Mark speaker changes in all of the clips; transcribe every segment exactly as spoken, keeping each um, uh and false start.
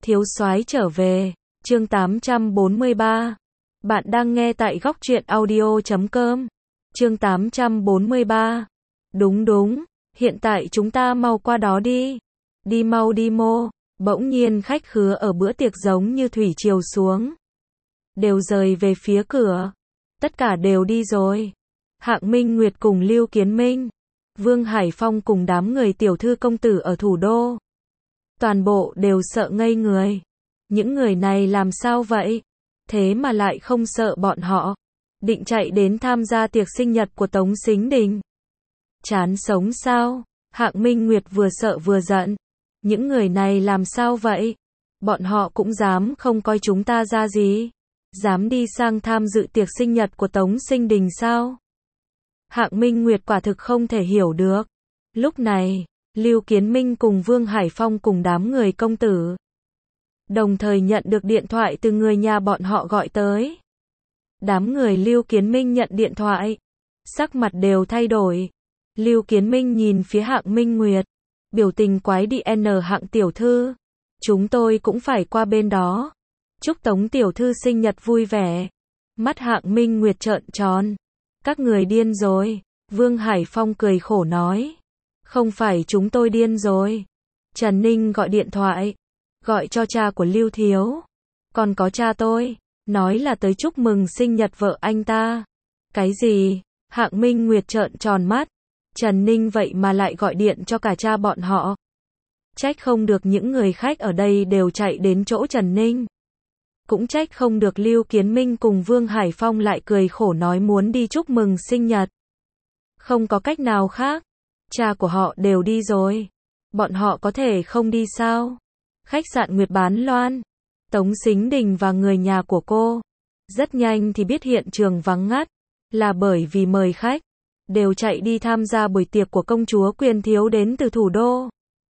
Speaker 1: Thiếu soái trở về, chương tám trăm bốn mươi ba. Bạn đang nghe tại góc truyện audio chấm com. Chương tám trăm bốn mươi ba. Đúng đúng, hiện tại chúng ta mau qua đó đi. Đi mau đi mô. Bỗng nhiên khách khứa ở bữa tiệc giống như thủy triều xuống. Đều rời về phía cửa. Tất cả đều đi rồi. Hạng Minh Nguyệt cùng Lưu Kiến Minh, Vương Hải Phong cùng đám người tiểu thư công tử ở thủ đô. Toàn bộ đều sợ ngây người. Những người này làm sao vậy? Thế mà lại không sợ bọn họ. Định chạy đến tham gia tiệc sinh nhật của Tống Sính Đình. Chán sống sao? Hạng Minh Nguyệt vừa sợ vừa giận. Những người này làm sao vậy? Bọn họ cũng dám không coi chúng ta ra gì? Dám đi sang tham dự tiệc sinh nhật của Tống Sính Đình sao? Hạng Minh Nguyệt quả thực không thể hiểu được. Lúc này, Lưu Kiến Minh cùng Vương Hải Phong cùng đám người công tử đồng thời nhận được điện thoại từ người nhà bọn họ gọi tới. Đám người Lưu Kiến Minh nhận điện thoại, sắc mặt đều thay đổi. Lưu Kiến Minh nhìn phía Hạng Minh Nguyệt, biểu tình quái đi. N Hạng tiểu thư, chúng tôi cũng phải qua bên đó. Chúc Tống tiểu thư sinh nhật vui vẻ. Mắt Hạng Minh Nguyệt trợn tròn. Các người điên rồi. Vương Hải Phong cười khổ nói. Không phải chúng tôi điên rồi. Trần Ninh gọi điện thoại, gọi cho cha của Lưu Thiếu. Còn có cha tôi, nói là tới chúc mừng sinh nhật vợ anh ta. Cái gì? Hạng Minh Nguyệt trợn tròn mắt. Trần Ninh vậy mà lại gọi điện cho cả cha bọn họ. Trách không được những người khách ở đây đều chạy đến chỗ Trần Ninh. Cũng trách không được Lưu Kiến Minh cùng Vương Hải Phong lại cười khổ nói muốn đi chúc mừng sinh nhật. Không có cách nào khác. Cha của họ đều đi rồi. Bọn họ có thể không đi sao? Khách sạn Nguyệt Bán Loan. Tống Sính Đình và người nhà của cô rất nhanh thì biết hiện trường vắng ngắt, là bởi vì mời khách đều chạy đi tham gia buổi tiệc của công chúa Quyền Thiếu đến từ thủ đô.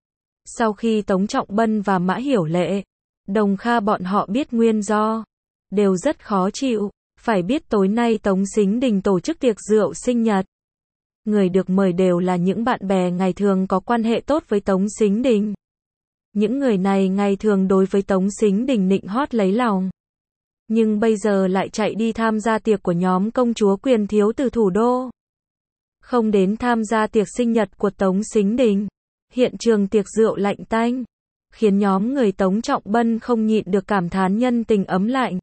Speaker 1: Sau khi Tống Trọng Bân và Mã Hiểu Lệ, Đồng Kha bọn họ biết nguyên do, đều rất khó chịu. Phải biết tối nay Tống Sính Đình tổ chức tiệc rượu sinh nhật. Người được mời đều là những bạn bè ngày thường có quan hệ tốt với Tống Sính Đình. Những người này ngày thường đối với Tống Sính Đình nịnh hót lấy lòng. Nhưng bây giờ lại chạy đi tham gia tiệc của nhóm công chúa Quyền Thiếu từ thủ đô. Không đến tham gia tiệc sinh nhật của Tống Sính Đình. Hiện trường tiệc rượu lạnh tanh, khiến nhóm người Tống Trọng Bân không nhịn được cảm thán nhân tình ấm lạnh.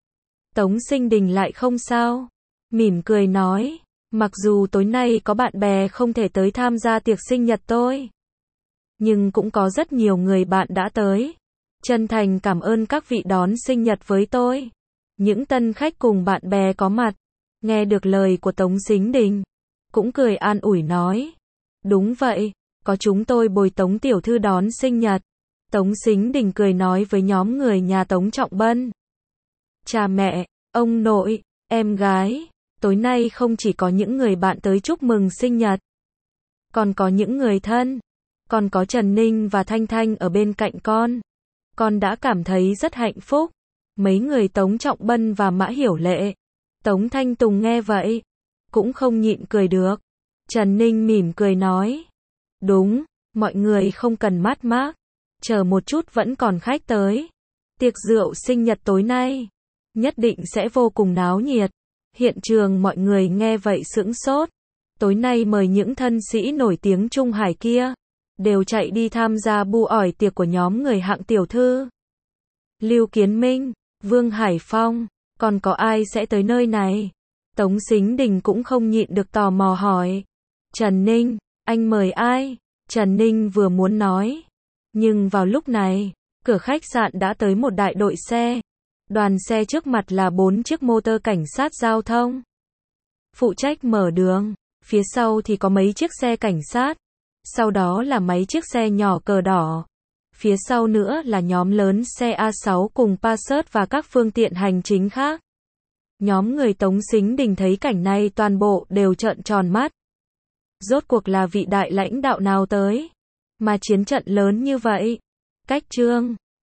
Speaker 1: Tống Sính Đình lại không sao. Mỉm cười nói, mặc dù tối nay có bạn bè không thể tới tham gia tiệc sinh nhật tôi, nhưng cũng có rất nhiều người bạn đã tới. Chân thành cảm ơn các vị đón sinh nhật với tôi. Những tân khách cùng bạn bè có mặt, nghe được lời của Tống Sính Đình, cũng cười an ủi nói. Đúng vậy, có chúng tôi bồi Tống tiểu thư đón sinh nhật. Tống Sính Đình cười nói với nhóm người nhà Tống Trọng Bân. Cha mẹ, ông nội, em gái, tối nay không chỉ có những người bạn tới chúc mừng sinh nhật, còn có những người thân. Còn có Trần Ninh và Thanh Thanh ở bên cạnh con. Con đã cảm thấy rất hạnh phúc. Mấy người Tống Trọng Bân và Mã Hiểu Lệ, Tống Thanh Tùng nghe vậy, cũng không nhịn cười được. Trần Ninh mỉm cười nói. Đúng, mọi người không cần mát mác. Chờ một chút vẫn còn khách tới. Tiệc rượu sinh nhật tối nay nhất định sẽ vô cùng náo nhiệt. Hiện trường mọi người nghe vậy sững sốt. Tối nay mời những thân sĩ nổi tiếng Trung Hải kia đều chạy đi tham gia bu ỏi tiệc của nhóm người Hạng tiểu thư. Lưu Kiến Minh, Vương Hải Phong, còn có ai sẽ tới nơi này? Tống Sính Đình cũng không nhịn được tò mò hỏi. Trần Ninh, anh mời ai? Trần Ninh vừa muốn nói, nhưng vào lúc này, cửa khách sạn đã tới một đại đội xe. Đoàn xe trước mặt là bốn chiếc mô tô cảnh sát giao thông, phụ trách mở đường. Phía sau thì có mấy chiếc xe cảnh sát. Sau đó là mấy chiếc xe nhỏ cờ đỏ. Phía sau nữa là nhóm lớn xe A sáu cùng Passat và các phương tiện hành chính khác. Nhóm người Tống Sính Đình thấy cảnh này toàn bộ đều trợn tròn mắt. Rốt cuộc là vị đại lãnh đạo nào tới, mà chiến trận lớn như vậy? Cách trương,